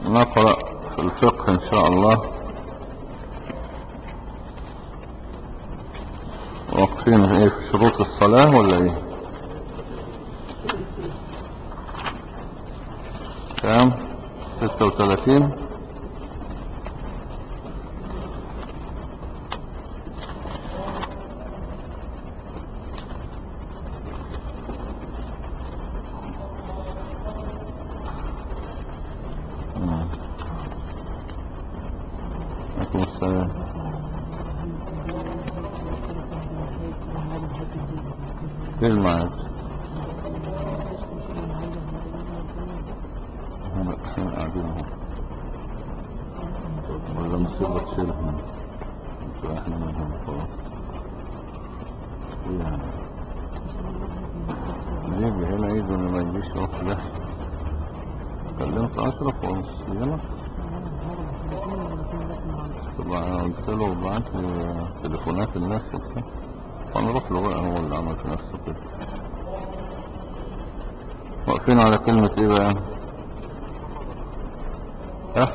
نقرأ في الفقه إن شاء الله. واقفين ايه في شروط الصلاة ولا ايه؟ كام؟ 36. عليكم السلام. ايه المعاد؟ احنا قاعدين اهو ولا مصيبة تشيلهم؟ احنا منهم خلاص. ايه يعني؟ يجي هنا يجي ما يجيش يروح له. كلمت اشرف ونص يلا. طبعا قلت له بعت لي تليفونات الناس وكده، هنروح له بقى هو اللي عمل في نفسه كده. واقفين على كلمة ايه بقى؟ ها؟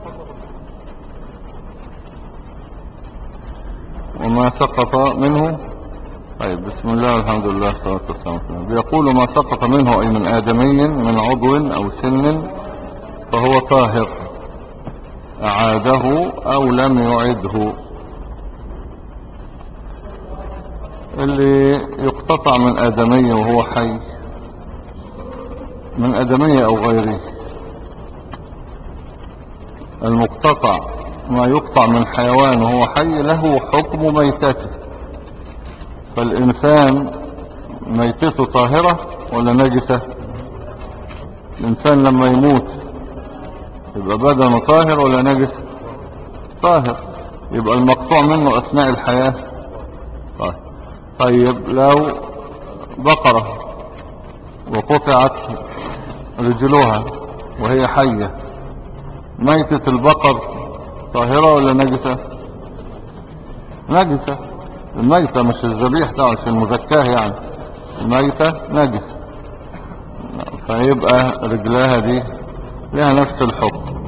وما سقط منه. طيب بسم الله والحمد لله والصلاة والسلام. بيقول ما سقط منه أي من آدمي من عضو أو سن فهو طاهر، أعاده أو لم يعده. اللي يقتطع من آدمي وهو حي، من آدمي أو غيره، المقتطع ما يقطع من حيوان وهو حي له حكم ميتته. فالإنسان ميتته طاهرة ولا نجسة؟ الإنسان لما يموت يبقى بدنه طاهر ولا نجس؟ طاهر. يبقى المقطوع منه أثناء الحياة طاهر. طيب لو بقرة وقطعت رجلها وهي حية، ميتة البقر طاهرة ولا نجسة؟ نجسة. الميتة مش الذبيح ده، مش المزكاه يعني، الميتة نجس. فيبقى رجلها دي لها نفس الحكم.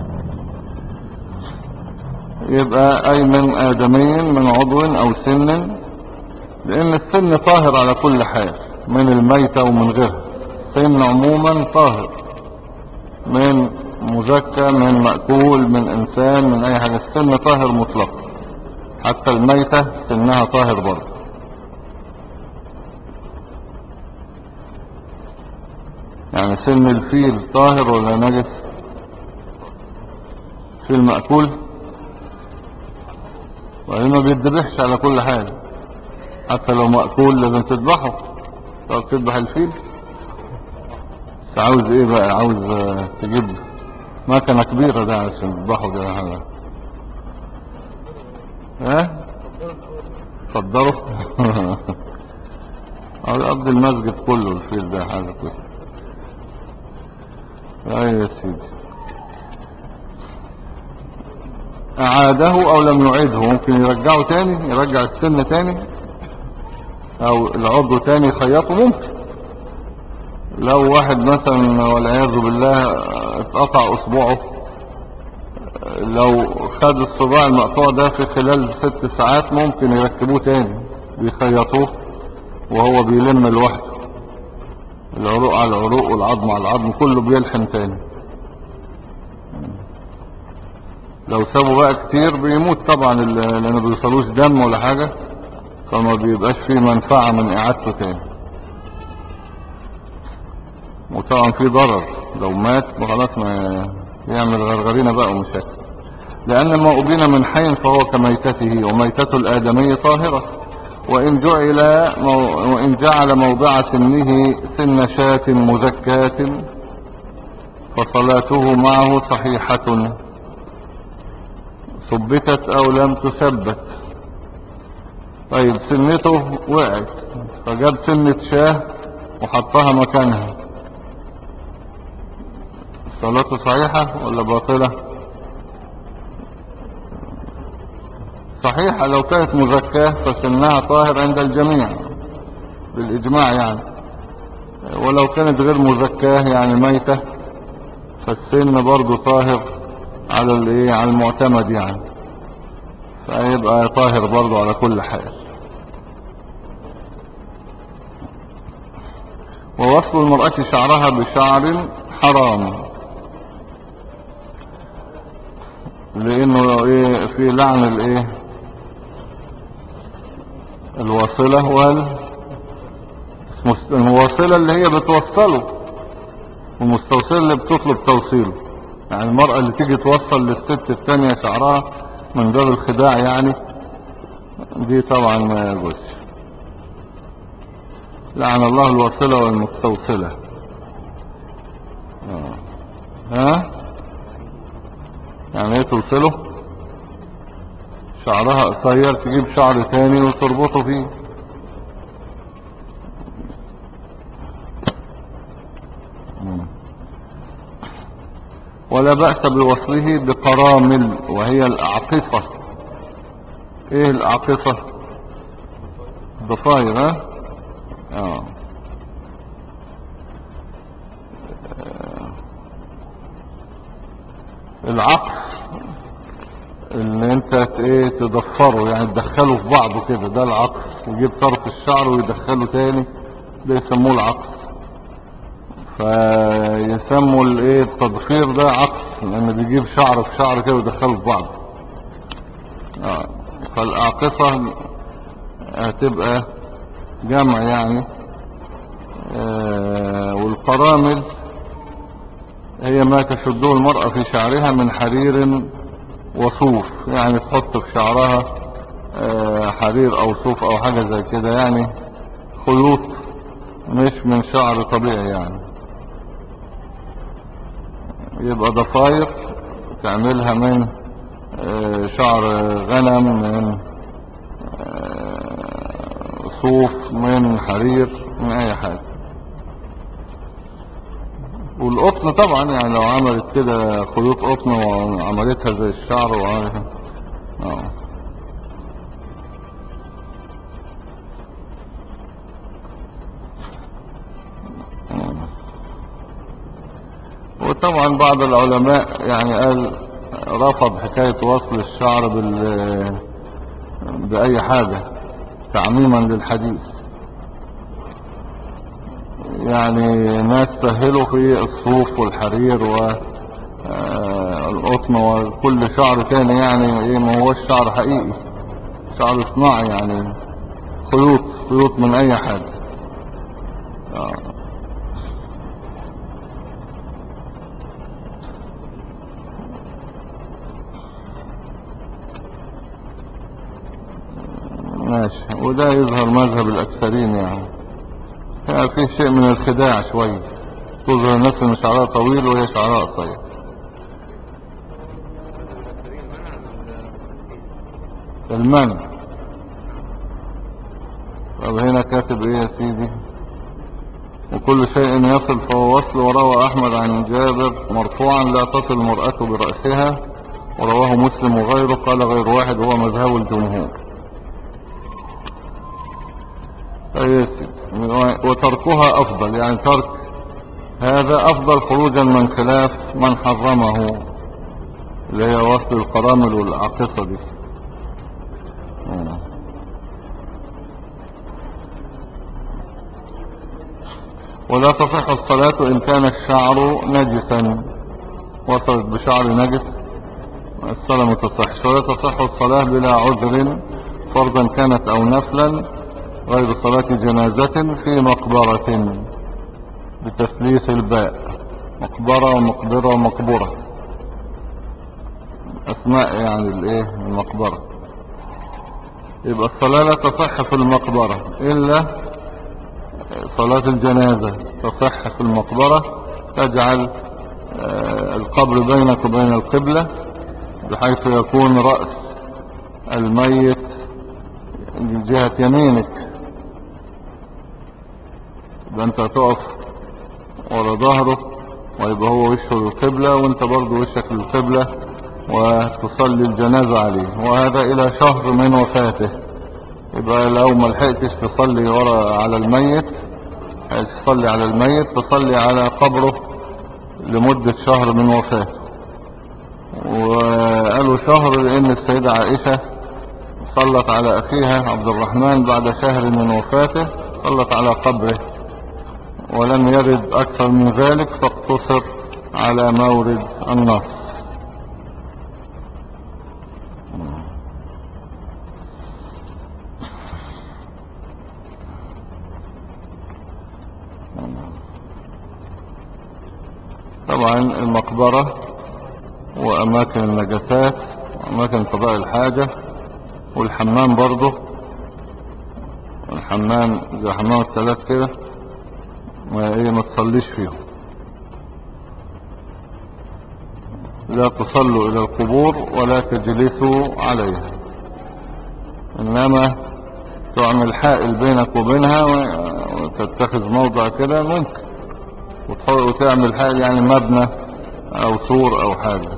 يبقى أي من آدمي من عضو أو سن، لأن السن طاهر على كل حال، من الميتة ومن غيرها. السن عموما طاهر، من مزكى من مأكول من إنسان من أي حاجة، السن طاهر مطلق. حتى الميتة سنها طاهر برضه. يعني سن الفيل طاهر ولا نجس؟ فيل مأكول وإنه ما بيتذبحش على كل حال، حتى لو مأكول لازم تذبحه. طب تذبح الفيل؟ بس عاوز ايه بقى؟ عاوز تجيب مكنة كبيرة ده عشان تذبحه ده حاجة. ها؟ صدره. عاوز يقضي المسجد كله الفيل ده حاجة كده. اي يا سيدي. اعاده او لم يعيده، ممكن يرجعه تاني، يرجع السن تاني او العضو تاني يخيطه. ممكن لو واحد مثلا والعياذ بالله اتقطع اصبعه، لو خد الصباع المقطوع ده في خلال 6 ساعات ممكن يركبوه تاني، بيخيطوه وهو بيلم لوحده، العروق على العروق والعظم على العظم كله بيلحم تاني. لو سابوا بقى كتير بيموت طبعا، لان ما بيوصلوش دم ولا حاجة، فما بيبقاش فيه منفعة من اعادته تاني. وطبعا فيه ضرر لو مات خلاص، ما يعمل غرغرينة بقى ومشاكل. لأن ما أبين من حي فهو كميتته، وميتة الآدمي طاهرة. وإن جعل موضع سنه سن شاة مزكاة فصلاته معه صحيحة، ثبتت أو لم تثبت. طيب سنته وقعت فجاب سنة شاه وحطها مكانها، صلاته صحيحة ولا باطلة؟ صحيحة لو كانت مزكاة، فسنها طاهر عند الجميع بالإجماع يعني. ولو كانت غير مزكاة يعني ميتة، فالسن برضو طاهر على الايه، على المعتمد يعني، فيبقى طاهر برضو على كل حال. ووصل المرأة شعرها بشعر حرام، لانه ايه، في لعن الايه، الواصلة المواصلة اللي هي بتوصله، والمستوصلة اللي بتطلب توصيله. يعني المرأة اللي تيجي توصل للست التانية شعرها من باب الخداع يعني، دي طبعا ما يجوزش. لعن الله الواصلة والمستوصلة. ها يعني ايه توصله؟ شعرها قصير تجيب شعر تاني وتربطه فيه. ولا بأس بوصله بقرامل، وهي الأعقصة. ايه الأعقصة؟ ضفاير. ها العقص اللي انت ايه تضفره، يعني تدخله في بعضه كده، ده العقص. يجيب طرف الشعر ويدخله تاني، ده يسموه العقص. فيسموا الايه التضفير ده عقص، لان بيجيب شعر في شعر كده ويدخله في بعضه. فالاعقصة هتبقى جمع يعني. والقرامل هي ما تشده المرأة في شعرها من حرير وصوف، يعني تحط في شعرها حرير او صوف او حاجة زي كده، يعني خيوط مش من شعر طبيعي يعني. يبقى ضفاير تعملها من شعر غنم، من صوف، من حرير، من اي حاجة. والقطن طبعا، يعني لو عملت كده خيوط قطن وعملتها زي الشعر وعملتها وطبعا بعض العلماء يعني قال رفض حكاية وصل الشعر بأي حاجة تعميما للحديث. يعني ناس سهلوا في الصوف والحرير والقطن وكل شعر تاني، يعني ايه، ما هو الشعر حقيقي، شعر صناعي يعني، خيوط من اي حاجة. ماشي. وده يظهر مذهب الاكثرين يعني في شيء من الخداع شوية، تظهر الناس ان شعرها طويل وهي شعرها قصير. المنع. طب هنا كاتب ايه يا سيدي؟ وكل شيء يصل فهو وصل. وروى احمد عن جابر مرفوعا لا تصل المرأة برأسها، ورواه مسلم وغيره. قال غير واحد هو مذهب الجمهور. وتركها افضل، يعني ترك هذا افضل خروجا من خلاف من حرمه، اللي هي وصل القرامل والعقصة دي. ولا تصح الصلاة ان كان الشعر نجسا. وصلت بشعر نجس الصلاة ما تصحش. ولا تصح الصلاة بلا عذر، فرضا كانت او نفلا، غير صلاة جنازة في مقبرة، بتثليث الباء. مقبرة ومقبرة ومقبرة اسماء يعني الايه، المقبرة. يبقى الصلاة لا تصح في المقبرة الا صلاة الجنازة تصح في المقبرة. تجعل القبر بينك وبين القبلة، بحيث يكون رأس الميت جهة يمينك، يبقى انت تقف ورا ظهره، ويبقى هو وشه للقبلة وانت برضو وشك للقبلة، وتصلي الجنازة عليه. وهذا الى شهر من وفاته. يبقى لو ما لحقتش تصلي ورا على الميت، تصلي على الميت، تصلي على قبره لمدة شهر من وفاته. وقالوا شهر لأن السيدة عائشة صلت على أخيها عبد الرحمن بعد شهر من وفاته، صلت على قبره، ولم يرد أكثر من ذلك، فاقتصر على مورد النص. طبعا المقبرة وأماكن النجاسات وأماكن قضاء الحاجة والحمام برضه، الحمام زي حمام الثلاث كده ما تصليش فيهم. لا تصلوا إلى القبور ولا تجلسوا عليها، إنما تعمل حائل بينك وبينها وتتخذ موضع كده ممكن، وتعمل حائل يعني مبنى أو سور أو حاجة.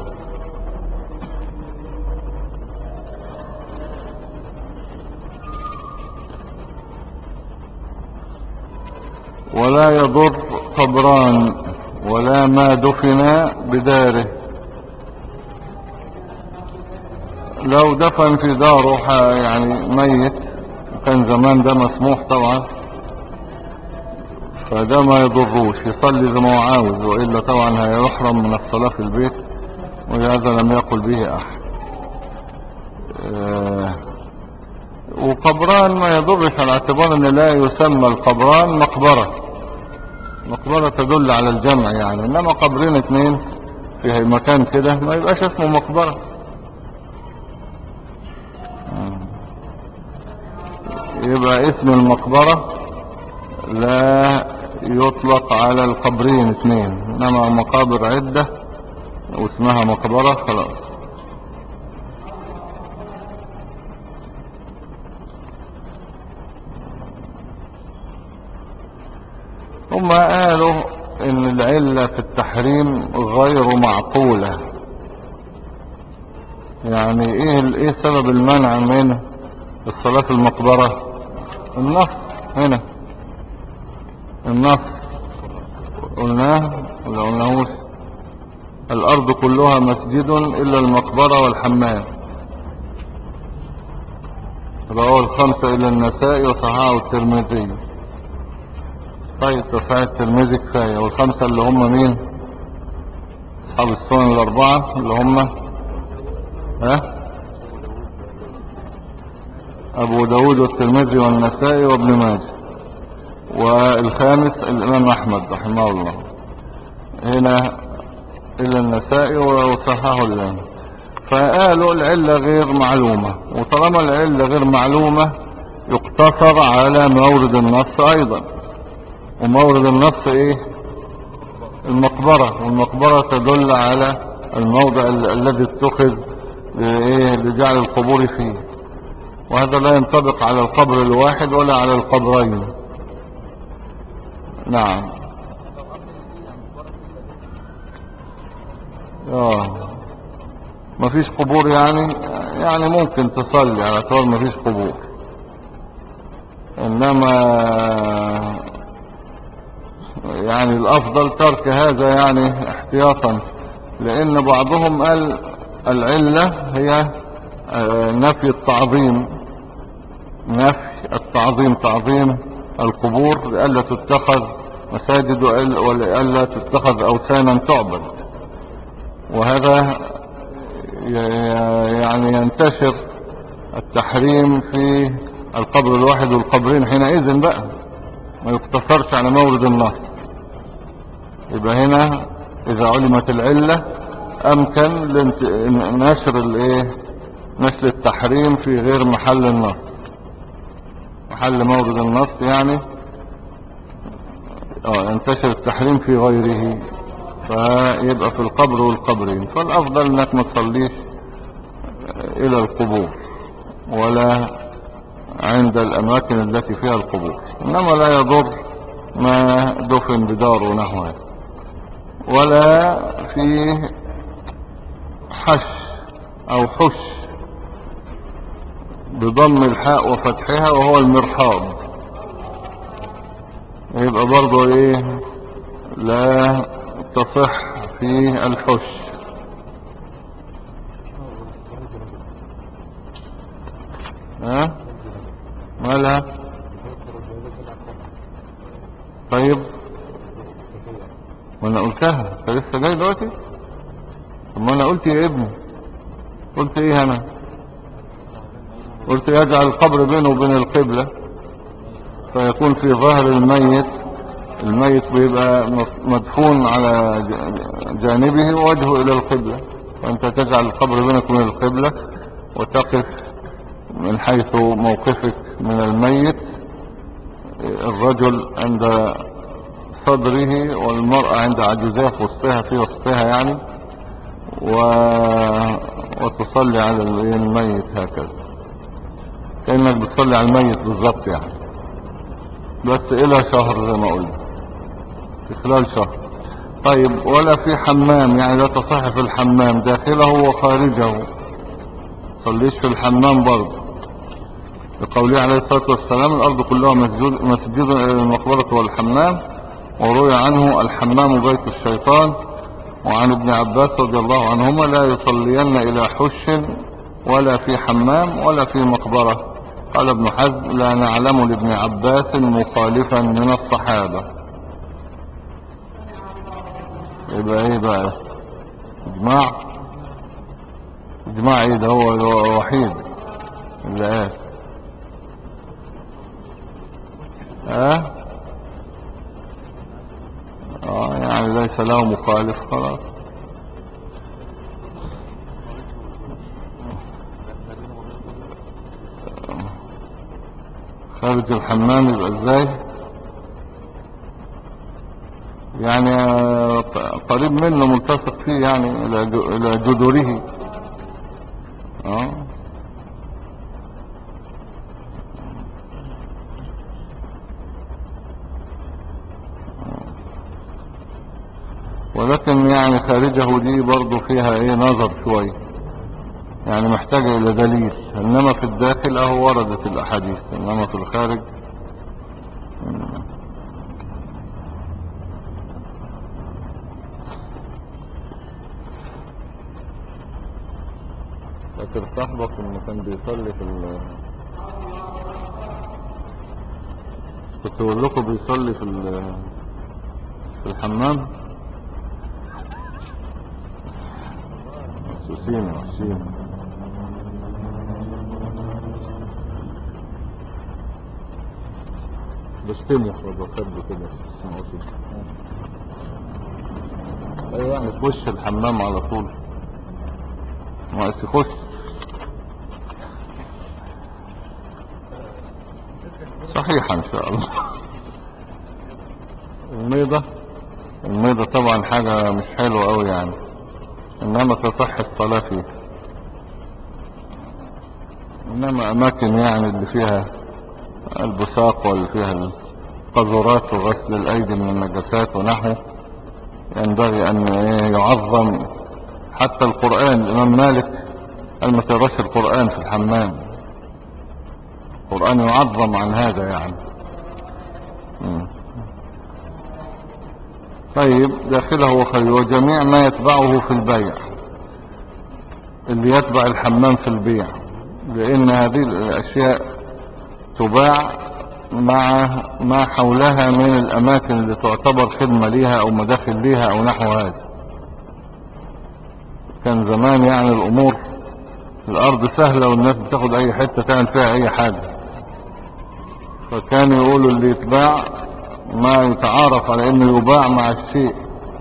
ولا يضر قبران ولا ما دفن بداره. لو دفن في داره يعني ميت، كان زمان ده مسموح طبعا، فده ما يضروش، يصلي زي ما هو عاوز، وإلا طبعا هيحرم من الصلاة في البيت، وهذا لم يقل به أحد. وقبران ما يضرش، على اعتبار ان لا يسمى القبران مقبرة. مقبرة تدل على الجمع يعني، انما قبرين اتنين في مكان كده ما يبقاش اسمه مقبرة. يبقى اسم المقبرة لا يطلق على القبرين اتنين، انما مقابر عدة واسمها مقبرة خلاص. هم قالوا ان العلة في التحريم غير معقولة. يعني ايه سبب المنع من الصلاة في المقبرة؟ النص هنا، النص قلناه ولا قلناهوش؟ الارض كلها مسجد الا المقبرة والحمام، رواه الخمسة الى النسائي وصححه الترمذي. طيب صحيح الترمذي كفاية، والخمسة اللي هم مين؟ اصحاب السنن الاربعة اللي هم ابو داود والترمذي والنسائي وابن ماجه، والخامس الامام احمد رحمه الله. هنا الى النسائي وصححه الامام. فقالوا العلة غير معلومة، وطالما العلة غير معلومة يقتصر على مورد النص ايضا. ومورد النص ايه؟ المقبرة، والمقبرة تدل على الموضع الذي اتخذ لجعل القبور فيه، وهذا لا ينطبق على القبر الواحد ولا على القبرين. نعم. مفيش قبور يعني ممكن تصلي على اعتبار مفيش قبور، انما يعني الافضل ترك هذا يعني احتياطا، لان بعضهم قال العلة هي نفي التعظيم، تعظيم القبور لئلا تتخذ مساجد ولئلا تتخذ اوثانا تعبد. وهذا يعني ينتشر التحريم في القبر الواحد والقبرين حينئذ بقى، ما يقتصرش على مورد النص. يبقى هنا اذا علمت العلة امكن نشر التحريم في غير محل النص، محل مورد النص يعني ينتشر التحريم في غيره، فيبقى في القبر والقبرين. فالافضل انك ما تصليش الى القبور ولا عند الاماكن التي فيها القبور، انما لا يضر ما دفن بدار ونحوه، ولا في حش او حش بضم الحاء وفتحها وهو المرحاض، يبقى برضو لا تصح فيه الحش. ها مالها؟ طيب ما انا قلتها، انت لسه جاي دلوقتي؟ طب ما انا قلت يا ابني، قلت ايه انا؟ قلت يجعل القبر بينه وبين القبلة فيكون في ظهر الميت. الميت بيبقى مدفون على جانبه ووجهه الى القبلة، فانت تجعل القبر بينك وبين القبلة وتقف من حيث موقفك من الميت، الرجل عند صدره والمرأة عند عجزها في وسطها، في وسطها يعني، وتصلي على الميت هكذا كأنك بتصلي على الميت بالظبط يعني، بس إلى شهر زي ما قلنا، في خلال شهر. طيب ولا في حمام، يعني لا تصح في الحمام داخله وخارجه، صليش في الحمام برضه، لقوله عليه الصلاة والسلام الأرض كلها مسجد المقبرة والحمام، وروي عنه الحمام بيت الشيطان. وعن ابن عباس رضي الله عنهما لا يصلين إلى حش ولا في حمام ولا في مقبرة. قال ابن حزم لا نعلم لابن عباس مخالفا من الصحابة. يبقى ايه بقى؟ اجماع؟ اجماع ايه ده؟ هو الوحيد اللي قال يعني ليس له مخالف خلاص. خارج الحمام يبقى ازاي يعني؟ قريب منه ملتصق فيه يعني الى جذوره. ولكن يعني خارجه دي برضو فيها ايه نظر شوية، يعني محتاجة الى دليل. انما في الداخل اهو وردت الاحاديث، انما في الخارج فاكر صاحبك انه كان بيصلي كنت بقول لكم بيصلي في الحمام. محسوسين بشتمه وبخده كده اسمه ايوه يعني تخش الحمام على طول ما تخش. صحيح ان شاء الله. الميضة طبعا حاجة مش حلوة قوي يعني، انما تصح الصلاة فيه. انما اماكن يعني اللي فيها البساق واللي فيها القذورات وغسل الايدي من النجاسات ونحوه ينبغي ان يعظم. حتى القرآن الامام مالك قال ما تقراش القرآن في الحمام، القرآن يعظم عن هذا يعني. طيب داخله وخارجه وجميع ما يتبعه في البيع، اللي يتبع الحمام في البيع، لان هذه الاشياء تباع مع ما حولها من الاماكن اللي تعتبر خدمة ليها او مداخل ليها او نحو هذا. كان زمان يعني الامور الارض سهلة والناس بتاخد اي حتة تعمل فيها اي حاجة، فكانوا يقولوا اللي يتباع ما يتعارف على انه يباع مع الشيء،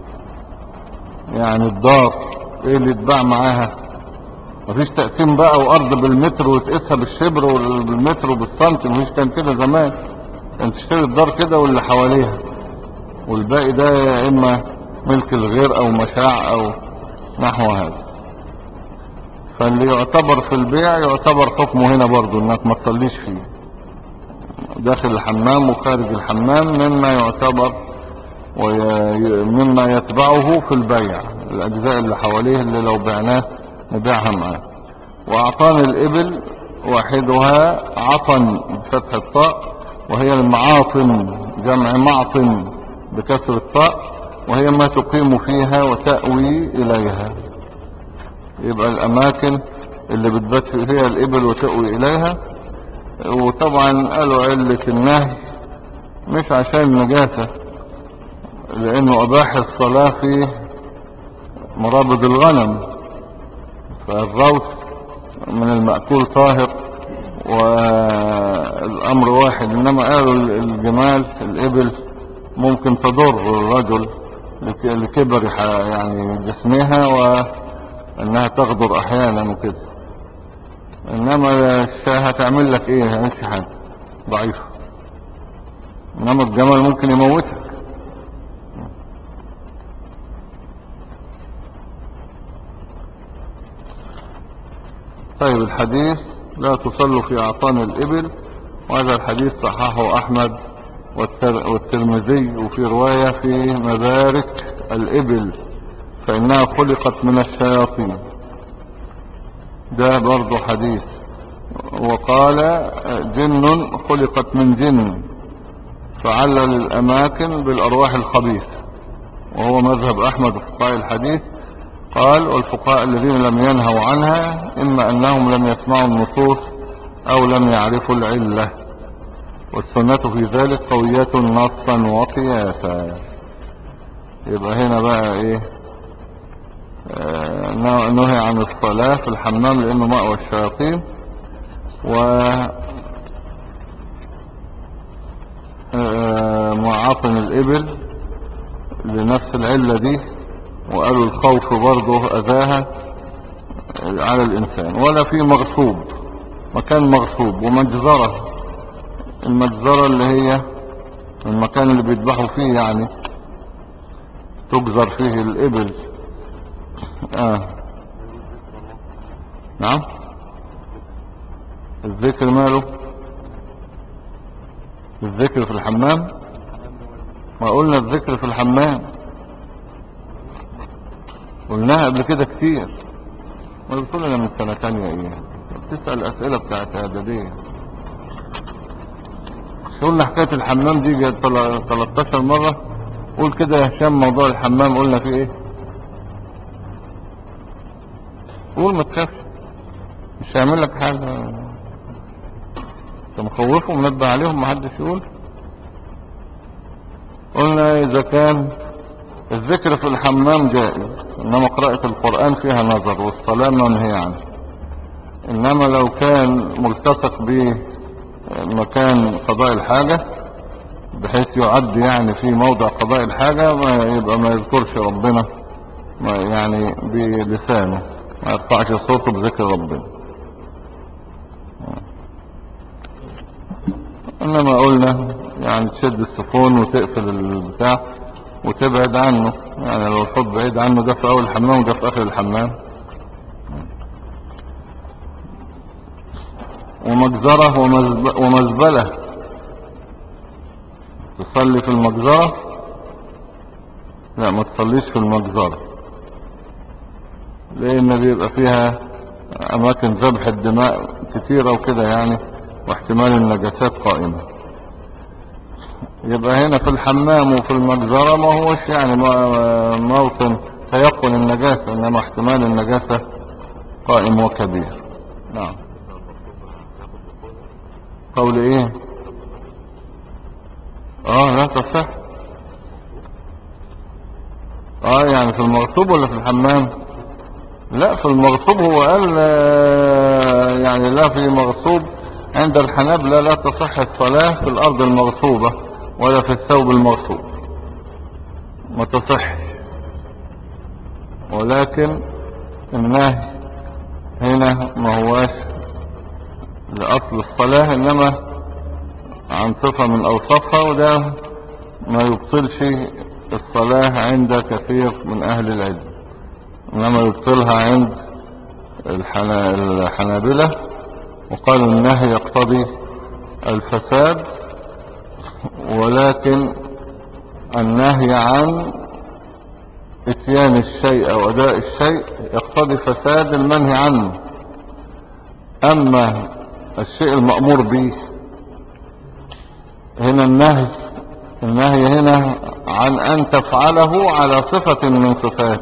يعني الدار ايه اللي يتباع معاها؟ مفيش تقسيم بقى وارض بالمتر وتقيسها بالشبر وبالمتر وبالسنتي، مفيش كان كده زمان. كان تشتري الدار كده واللي حواليها، والباقي ده يا اما ملك الغير او مشاع او نحو هذا. فاللي يعتبر في البيع يعتبر حكمه هنا برضو انك ما تصليش فيه، داخل الحمام وخارج الحمام مما يعتبر ومما يتبعه في البيع، الاجزاء اللي حواليه اللي لو بعناه نبيعها معاه. واعطان الابل واحدها عطن بفتح الطاء، وهي المعاطن، جمع معطن بكسر الطاء، وهي ما تقيم فيها وتأوي إليها. يبقى الأماكن اللي بتبات فيها الإبل وتأوي إليها. وطبعا قالوا علة النهي مش عشان النجاسة، لأنه أباح الصلاة في مرابض الغنم، فالروث من المأكول طاهر والأمر واحد. إنما قالوا الجمال الإبل ممكن تضر الرجل لكبر يعني جسمها وأنها تغدر أحيانا وكده. إنما الشاة هتعمل لك إيه؟ مش حاجة ضعيفة. إنما الجمل ممكن يموتك. طيب الحديث لا تصلوا في أعطان الإبل، وهذا الحديث صححه أحمد والترمذي، وفي رواية في مبارك الإبل فإنها خلقت من الشياطين. ده برضو حديث. وقال جن خلقت من جن، فعلل الأماكن بالأرواح الخبيثة، وهو مذهب أحمد وفقهاء الحديث. قال والفقهاء الذين لم ينهوا عنها إما أنهم لم يسمعوا النصوص أو لم يعرفوا العلة، والسنة في ذلك قوية نصا وقياسا. يبقى هنا بقى ايه؟ نهي عن الصلاة في الحمام لأنه مأوى الشياطين، ومعاطن الإبل لنفس العلة دي. وقالوا الخوف برضه أذاها على الإنسان. ولا في مغصوب، مكان مغصوب ومجزرة. المجزرة اللي هي المكان اللي بيذبحوا فيه، يعني تجزر فيه الإبل. نعم. الذكر ماله؟ الذكر في الحمام؟ ما قلنا الذكر في الحمام، قلناها قبل كده كتير. ما بتقول لنا من سنة تانية ايه؟ بتسأل الأسئلة بتاعت اعدادية. قلنا حكاية الحمام دي 13 مرة. قول كده يا هشام موضوع الحمام قلنا فيه ايه؟ قول ما تخافش، مش هيعمل لك حاجة. انت مخوفهم منبه عليهم محدش يقول. قلنا اذا كان الذكر في الحمام جائز، انما قراءة القرآن فيها نظر، والصلاة منهي عنه. انما لو كان ملتصق بمكان قضاء الحاجة بحيث يعد يعني في موضع قضاء الحاجة، يبقى ما يذكرش ربنا يعني بلسانه، ما يرفعش صوته بذكر ربنا. انما قلنا يعني تشد السفون وتقفل البتاع وتبعد عنه. يعني لو الحب بعيد عنه، ده في اول الحمام وده في اخر الحمام. ومجزرة ومزبلة، تصلي في المجزرة؟ لا، ما تصليش في المجزرة، لان بيبقى فيها اماكن ذبح الدماء كتيرة وكده يعني، واحتمال النجاسات قائمة. يبقى هنا في الحمام وفي المجزرة ما هوش يعني موطن تيقن النجاسة، انما احتمال النجاسة قائم وكبير. نعم. قول ايه؟ لا تصح. يعني في المغصوب ولا في الحمام؟ لا، في المغصوب. هو قال يعني لا، في مغصوب عند الحنابلة لا تصح الصلاة في الارض المغصوبة ولا في الثوب المغصوب، ما تصح. ولكن النهي هنا ما هواش لأصل الصلاة، إنما عن صفة من أوصافها، وده ما يبطلش الصلاة عند كثير من أهل العلم، إنما يبطلها عند الحنابلة. وقالوا النهي يقتضي الفساد، ولكن النهي عن اتيان الشيء أو أداء الشيء يقتضي فساد المنهي عنه. أما الشيء المأمور به هنا النهي النهي هنا عن ان تفعله على صفة من صفاته.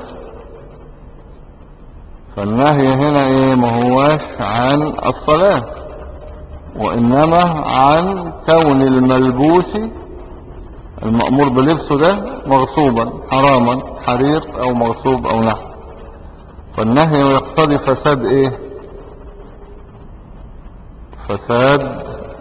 فالنهي هنا ايه؟ ما هواش عن الصلاة، وانما عن كون الملبوس المأمور بلبسه ده مغصوبا حراما، حريق او مغصوب او نحو. فالنهي يقتضي فساد ايه؟ فساد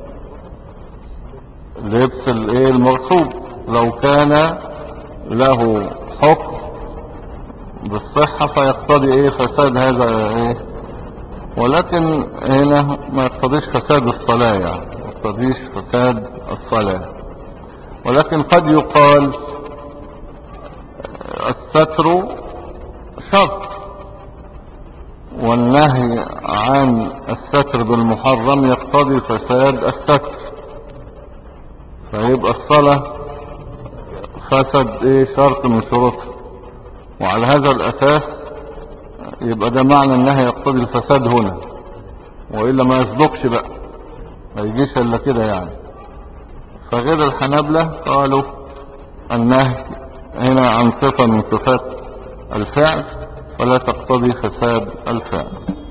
لبس الايه المغصوب. لو كان له حكم بالصحة فيقتضي ايه؟ فساد هذا ايه. ولكن هنا ما يقتضيش فساد الصلاة، يعني ما يقتضيش فساد الصلاة. ولكن قد يقال الستر شرط، والنهي عن الستر بالمحرم يقتضي فساد الستر، فيبقى الصلاة فسد ايه؟ شرط من شروطها. وعلى هذا الاساس يبقى ده معنى النهي يقتضي الفساد هنا، وإلا ما يصدقش بقى، ما يجيش الا كده يعني. فغير الحنابلة قالوا النهي هنا عن صفة من صفات الفعل فلا تقتضي فساد الفعل.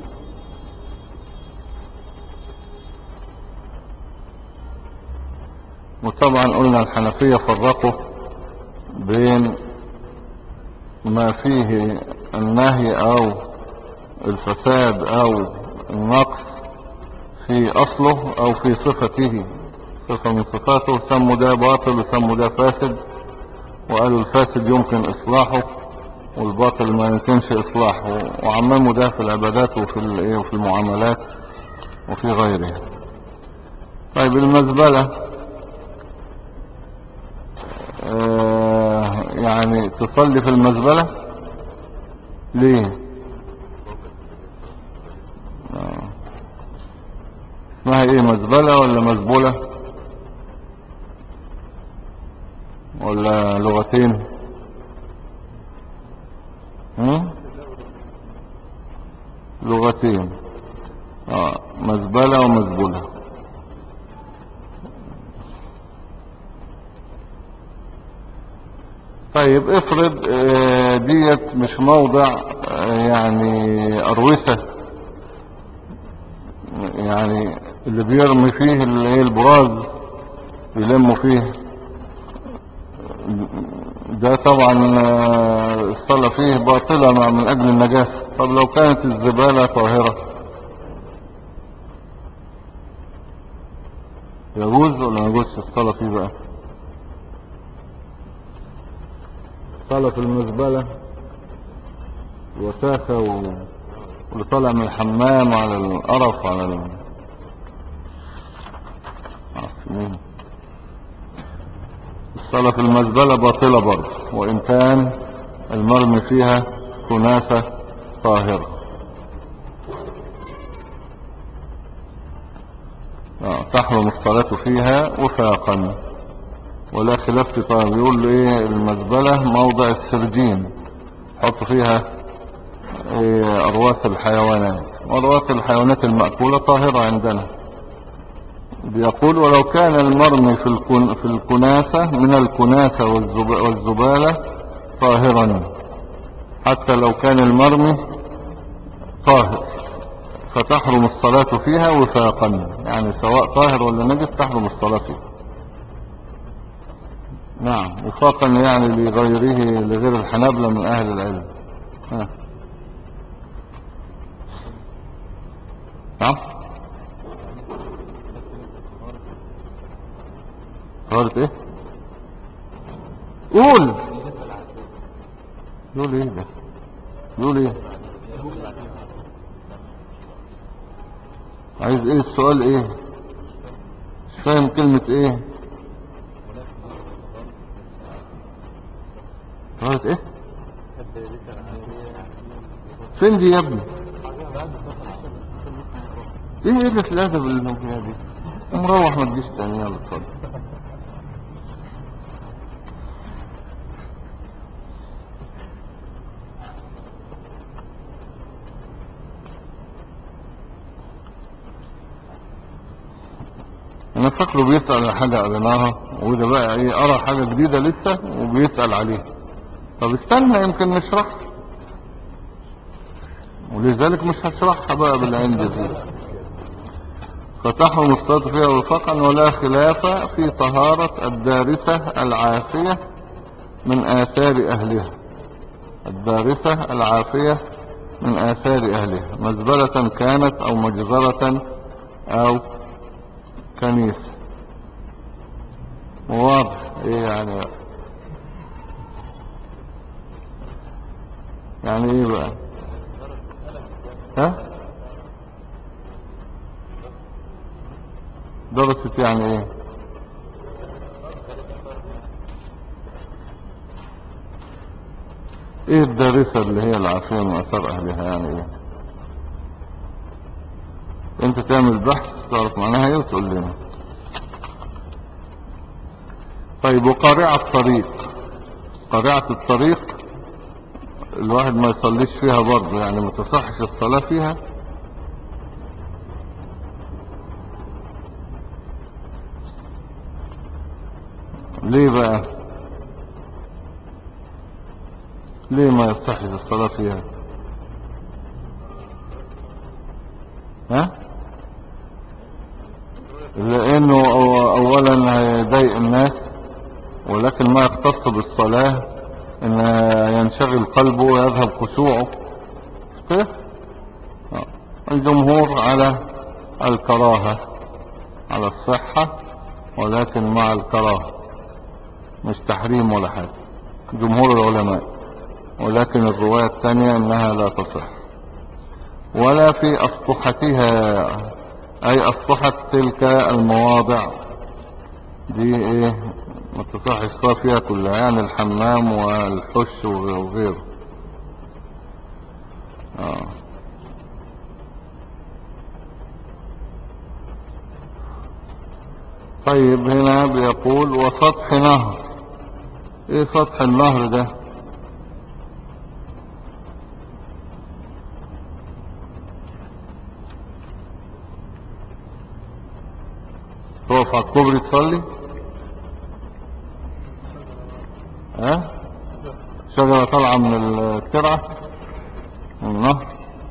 وطبعا قلنا الحنفية فرقوا بين ما فيه النهي او الفساد او النقص في اصله او في صفته، صفة من صفاته، سموا ده باطل وسموا ده فاسد، وقالوا الفاسد يمكن اصلاحه والباطل ما يمكنش اصلاحه، وعمموا ده في العبادات وفي المعاملات وفي غيرها. طيب المزبلة يعني تصلي في المزبلة ليه؟ اسمها ايه؟ مزبلة ولا مزبولة ولا لغتين؟ لغتين. مزبلة ومزبولة. طيب افرض ديت مش موضع يعني اروسة، يعني اللي بيرمي فيه اللي هي البراز يلموا فيه، ده طبعا الصلاة فيه باطلة من اجل النجاسة. طب لو كانت الزبالة طاهرة يجوز ولا ما يجوزش الصلاة فيه بقى؟ الصلاة في المزبلة الوساخة واللي طالع من الحمام على القرف على الصلاة في المزبلة باطلة برضه، وإن كان المرمي فيها كناسة طاهرة. تحرم الصلاة فيها وفاقا، ولا خلاف في طيب. يقول ايه؟ المزبلة موضع السرجين، حط فيها إيه؟ أرواث الحيوانات، وأرواث الحيوانات المأكولة طاهرة عندنا. بيقول ولو كان المرمي في الكناسة من الكناسة والزبالة طاهرا، حتى لو كان المرمي طاهر فتحرم الصلاة فيها وفاقا، يعني سواء طاهر ولا نجس تحرم الصلاة فيه. نعم، وفاقا يعني لغيره، لغير الحنابلة من أهل العلم. نعم. طهارة ايه؟ قول. يقول ايه ده؟ يقول ايه؟ عايز ايه؟ السؤال ايه؟ مش فاهم كلمة ايه؟ طهارة ايه؟ فين دي يا ابني؟ ايه قلة الادب اللي فيها دي؟ مروح ما تجيش تاني، يلا اتفضل. انا فاكره بيسأل على حاجة قريناها وده بقى ايه، ارى حاجة جديدة لسه وبيسأل عليها. طب استنى يمكن نشرح، ولذلك مش هشرحها بقى بالعند دي. فتحرم الصلاة فيها وفقا، ولا خلاف في طهارة الدارسة العافية من آثار أهلها. الدارسة العافية من آثار أهلها، مزبلة كانت أو مجزرة أو كنيسة. واضح ايه يعني؟ يعني ايه بقى؟ ها؟ درست يعني ايه؟ ايه الدارسة اللي هي العافية من اثار اهلها يعني ايه؟ انت تعمل بحث تعرف معناها ايه وتقول لنا. طيب، وقارعة الطريق. قارعة الطريق الواحد ما يصليش فيها برضه، يعني ما تصحش الصلاة فيها. ليه بقى؟ ليه ما يصحش الصلاة فيها؟ ها؟ لانه اولا هيضايق الناس، ولكن ما يختص بالصلاة ان ينشغل قلبه ويذهب خشوعه كده. الجمهور على الكراهة، على الصحة، ولكن مع الكراهة، مش تحريم ولا حاجة، جمهور العلماء. ولكن الرواية الثانية انها لا تصح. ولا في اسطحتها، اي اسطحة تلك المواضع دي ايه، ما تصحش الصلاة فيها كلها، يعني الحمام والحش وغيره. طيب، هنا بيقول وسطح نهر. ايه سطح النهر ده؟ تقف على الكوبري تصلي؟ ها؟ شجرة طالعة من الترعة من النهر؟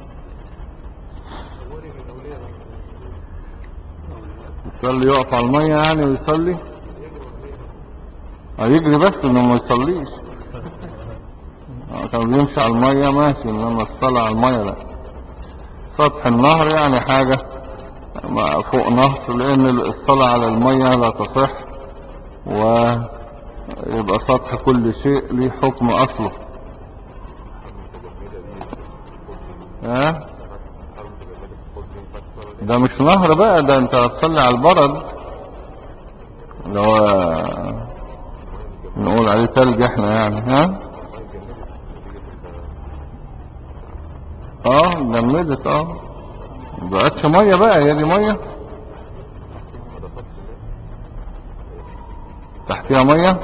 يصلي يقف على المية يعني ويصلي؟ هيجري بس انه ما يصليش. كان بيمشي على المية ماشي، انما الصلاة على المية لا. سطح النهر يعني حاجة فوق نهر، لان الصلاة على المية لا تصح، ويبقى سطح كل شيء ليه حكم اصله. ها؟ ده مش نهر بقى، ده انت هتصلي على البرد، اللي هو نقول عليه تلج احنا يعني. ها؟ جمدت. مبقتش مية بقى، هي دي مية تحتها مية،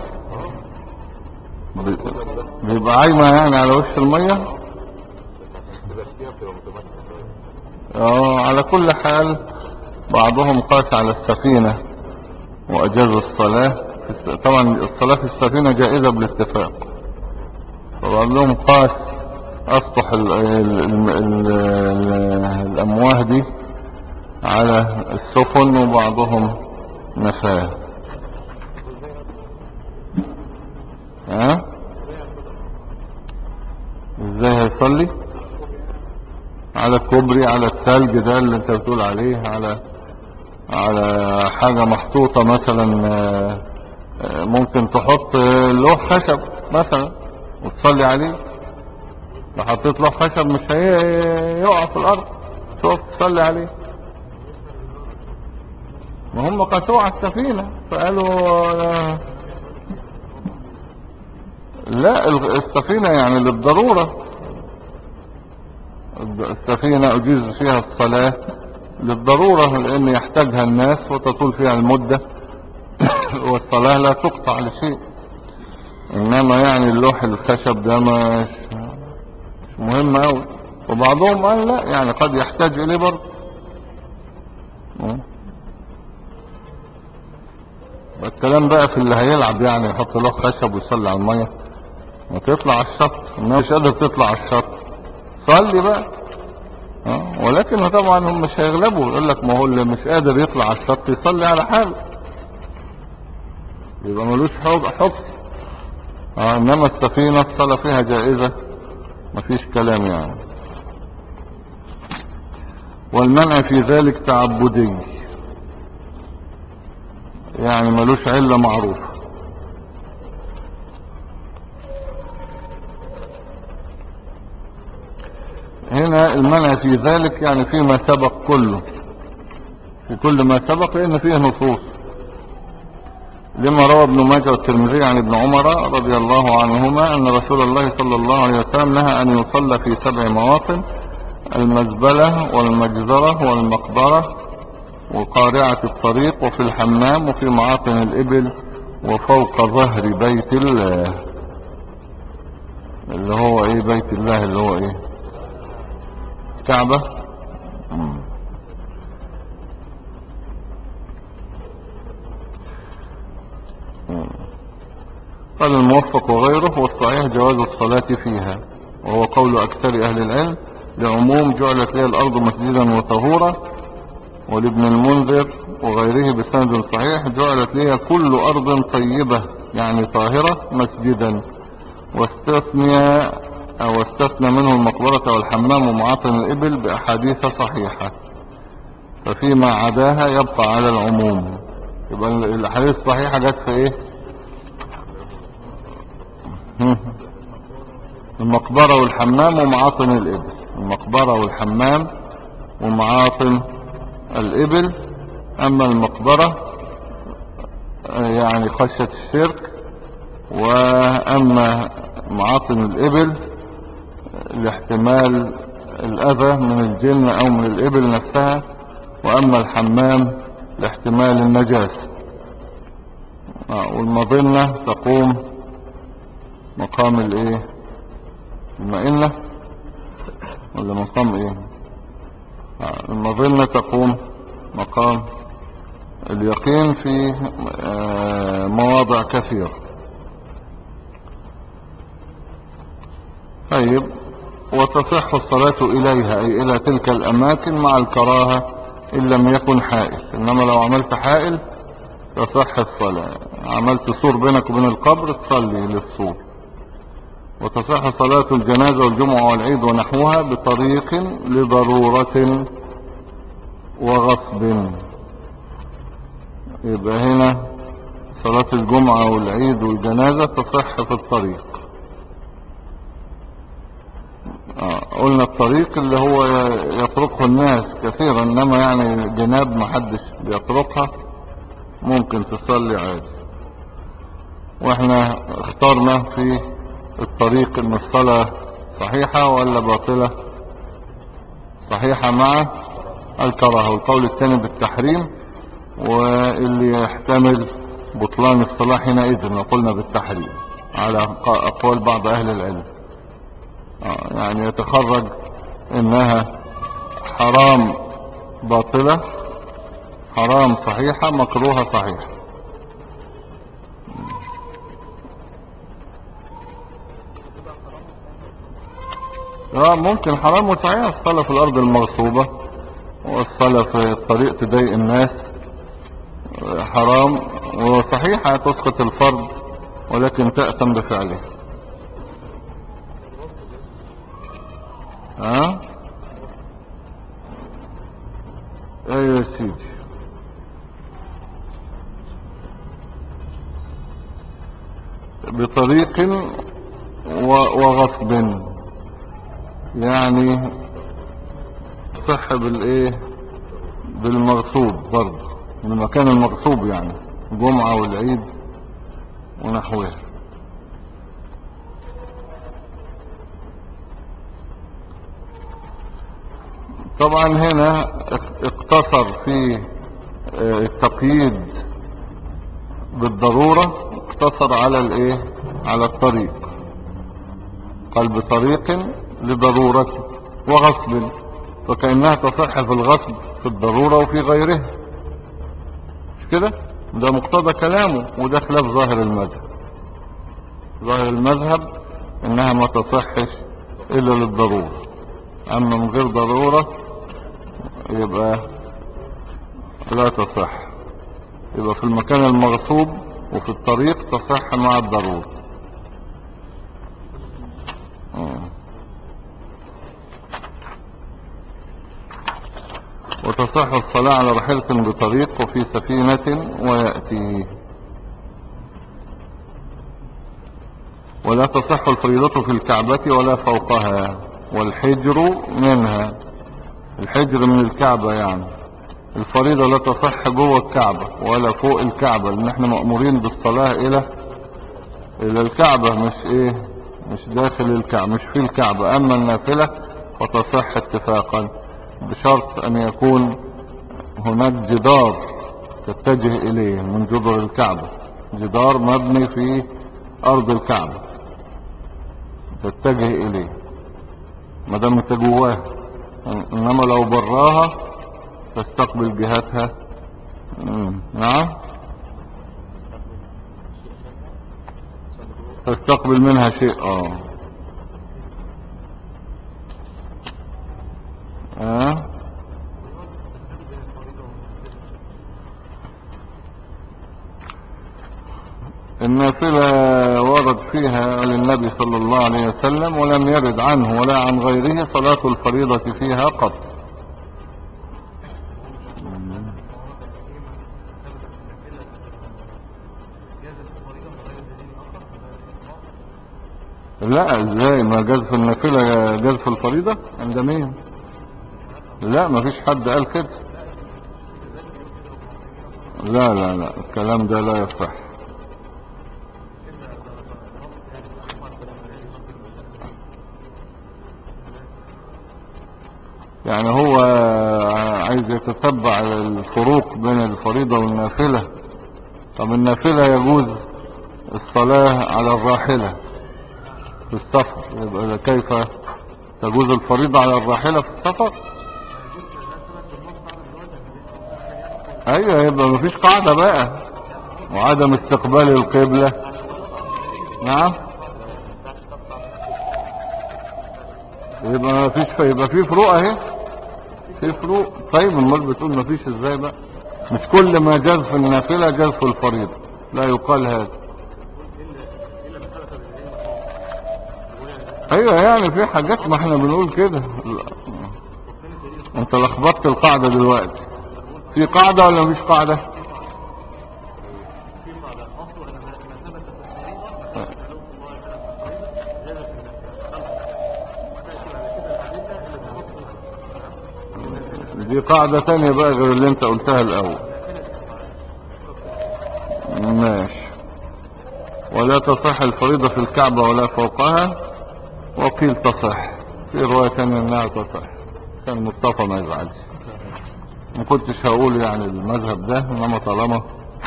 بيبقى عايمة يعني على وش المية. على كل حال بعضهم قاس على السفينة واجاز الصلاة. طبعا الصلاة في السفينة جائزة بالاتفاق، فبعضهم قاس اسطح الامواه دي على السفن، وبعضهم نفاه. ازاي هيصلي على الكوبري، على الثلج ده اللي انت بتقول عليه، على حاجة محطوطة مثلا، ممكن تحط لوح خشب مثلا وتصلي عليه. لو حطيت لوح خشب مش هيقع في الارض، تقف تصلي عليه. ما هم قاسوه على السفينة فقالوا لا، السفينة يعني للضرورة. السفينة أجيز فيها الصلاة للضرورة، لأن يحتاجها الناس وتطول فيها المدة والصلاة لا تقطع لشيء. إنما يعني اللوح الخشب ده مش مهم أوي. وبعضهم قال لا، يعني قد يحتاج إليه برضه. الكلام بقى في اللي هيلعب يعني يحط له خشب ويصلي على المية، ما تطلع على الشط، انما مش قادر تطلع على الشط صلي بقى. ولكن طبعا هم مش هيغلبوا، يقول لك ما هو اللي مش قادر يطلع على الشط يصلي على حاله، يبقى ملوش حكم. انما السفينة الصلاة فيها جائزة، مفيش كلام يعني. والمنع في ذلك تعبدي، يعني ملوش علة معروفة. هنا المنع في ذلك يعني فيما سبق كله، في كل ما سبق، لأن فيه نصوص، لما روى ابن ماجه والترمذي عن ابن عمر رضي الله عنهما أن رسول الله صلى الله عليه وسلم نهى أن يصلى في 7 مواطن: المزبلة والمجزرة والمقبرة وقارعة الطريق وفي الحمام وفي معاطن الإبل وفوق ظهر بيت الله. اللي هو ايه بيت الله؟ اللي هو ايه؟ كعبة. قال الموفق وغيره: والصحيح جواز الصلاة فيها، وهو قول أكثر أهل العلم، لعموم جعلت لي الأرض مسجدا وطهورا. ولابن المنذر وغيره بسند صحيح: جعلت لي كل أرض طيبة يعني طاهرة مسجدا، واستثنى منه المقبرة والحمام ومعاطن الإبل بأحاديث صحيحة، ففيما عداها يبقى على العموم. يبقى الأحاديث الصحيحة جت في ايه؟ المقبرة والحمام ومعاطن الإبل. المقبرة والحمام ومعاطن الإبل. أما المقبرة يعني خشية الشرك، وأما معاطن الإبل لاحتمال الأذى من الجن أو من الإبل نفسها، وأما الحمام لاحتمال النجاسة. والمظنة تقوم مقام الايه؟ المئنة ولا مقام ايه؟ المظنة تقوم مقام اليقين في مواضع كثيرة. طيب، وتصح الصلاة إليها أي إلى تلك الأماكن مع الكراهة إن لم يكن حائل. إنما لو عملت حائل تصح الصلاة. عملت سور بينك وبين القبر تصلي للسور. وتصح صلاة الجنازة والجمعة والعيد ونحوها بطريق لضرورة وغصب. يبقى هنا صلاة الجمعة والعيد والجنازة تصح في الطريق. قلنا الطريق اللي هو يطرقه الناس كثيرا، انما يعني جناب محدش بيطرقها، ممكن تصلي عادي. واحنا اخترنا في الطريق ان الصلاة صحيحة ولا باطلة؟ صحيحة مع الكراهة. والقول الثاني بالتحريم، واللي يحتمل بطلان الصلاة حينئذ لو قلنا بالتحريم على اقوال بعض اهل العلم. يعني يتخرج انها حرام باطلة، حرام صحيحة، مكروهة صحيحة. ممكن حرام وصحيحة. الصلاة في الارض المغصوبة والصلاة في الطريق تضايق الناس حرام، وصحيحة تسقط الفرض ولكن تأتم بفعله. ايوه يا سيدي. بطريق وغصب، يعني صح بالايه؟ بالمغصوب برضه، من المكان المغصوب، يعني الجمعة والعيد ونحوها. طبعا هنا اقتصر في التقييد بالضرورة، اقتصر على الايه؟ على الطريق. قال بطريق لضرورة وغصب، فكأنها تصح في الغصب في الضرورة وفي غيرها، مش كده؟ ده مقتضى كلامه، وده خلاف ظاهر المذهب. ظاهر المذهب انها ما تصحش الا للضرورة، اما من غير ضرورة يبقى لا تصح. يبقى في المكان المغصوب وفي الطريق تصح مع الضرورة. وتصح الصلاة على رحلة بطريق وفي سفينة ويأتي. ولا تصح الفريضة في الكعبة ولا فوقها، والحجر منها. الحجر من الكعبة يعني. الفريضة لا تصح جوه الكعبة ولا فوق الكعبة، لان احنا مأمورين بالصلاة الى الكعبة، مش داخل الكعبة، مش في الكعبة. اما النافلة فتصح اتفاقا بشرط ان يكون هناك جدار تتجه اليه من جدر الكعبة، جدار مبني في ارض الكعبة تتجه اليه ما دام انت جواها. انما لو براها تستقبل جهتها. نعم، تستقبل منها شيء. النافلة ورد فيها للنبي صلى الله عليه وسلم، ولم يرد عنه ولا عن غيره صلاة الفريضة فيها قط. لا، ازاي ما جاز في النافلة جاز في الفريضة؟ عند مين؟ لا، ما فيش حد قال كده. لا لا لا، الكلام ده لا يصح. يعني هو عايز يتتبع الفروق بين الفريضة والنافلة. طب النافلة يجوز الصلاة على الراحلة في السفر، يبقى كيف تجوز الفريضة على الراحلة في السفر؟ ايوه، يبقى مفيش قاعدة بقى، وعدم استقبال القبلة. نعم، يبقى في فروق اهي، في فروق. طيب امال بتقول مفيش ازاي بقى؟ مش كل ما جاز في النافلة جاز في الفريضة، لا يقال هذا. ايوه، يعني في حاجات ما احنا بنقول كده. انت لخبطت القاعدة دلوقتي. في قاعدة ولا مفيش قاعدة؟ دي قاعدة تانية بقى غير اللي انت قلتها الاول. ماشي. ولا تصح الفريضة في الكعبة ولا فوقها، وقيل تصح. في رواية تانية انها تصح. كان مصطفى ما يزعلش، ما كنتش هقول يعني المذهب ده، انما طالما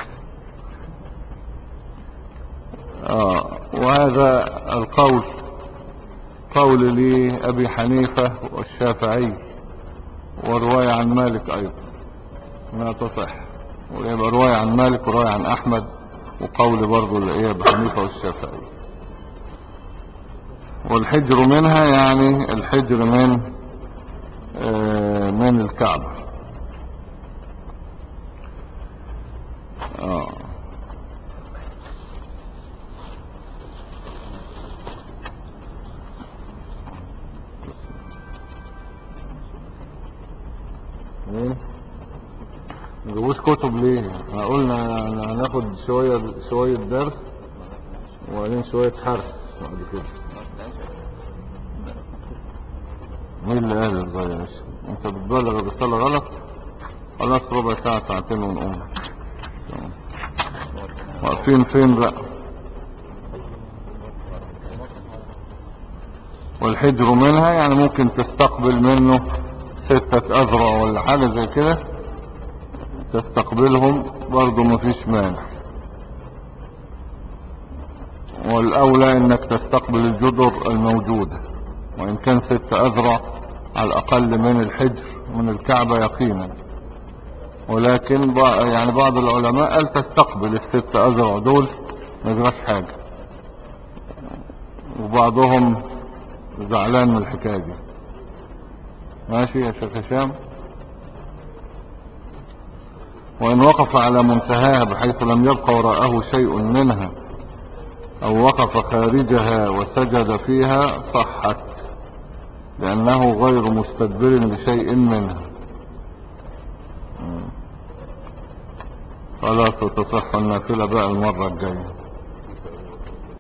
وهذا القول قول لأبي حنيفة والشافعي، ورواية عن مالك ايضا انها تصح، ويبقى رواية عن مالك ورواية عن احمد، وقول برضو لأبي حنيفة والشافعي. والحجر منها يعني الحجر من الكعبة. ايه، نجيبوش كتب ليه؟ احنا قلنا هناخد شوية درس وبعدين شوية حرف بعد كده. مين اللي قال ازاي يا باشا؟ انت بتبلغ الرسالة غلط. خلاص، ربع ساعة ساعتين ونقوم. واقفين فين بقى؟ والحجر منها يعني ممكن تستقبل منه 6 أذرع ولا حاجة زي كده، تستقبلهم برضو مفيش مانع. والأولى انك تستقبل الجدر الموجودة، وإن كان 6 أذرع على الأقل من الحجر من الكعبة يقينا. ولكن يعني بعض العلماء قال تستقبل الست أذرع دول ما يجراش حاجة، وبعضهم زعلان من الحكاية دي. ماشي يا شيخ هشام. وإن وقف على منتهاها بحيث لم يبقى وراءه شيء منها أو وقف خارجها وسجد فيها صحت، لأنه غير مستدبر لشيء منها. خلاص، وتصح النافلة بقى المرة الجاية.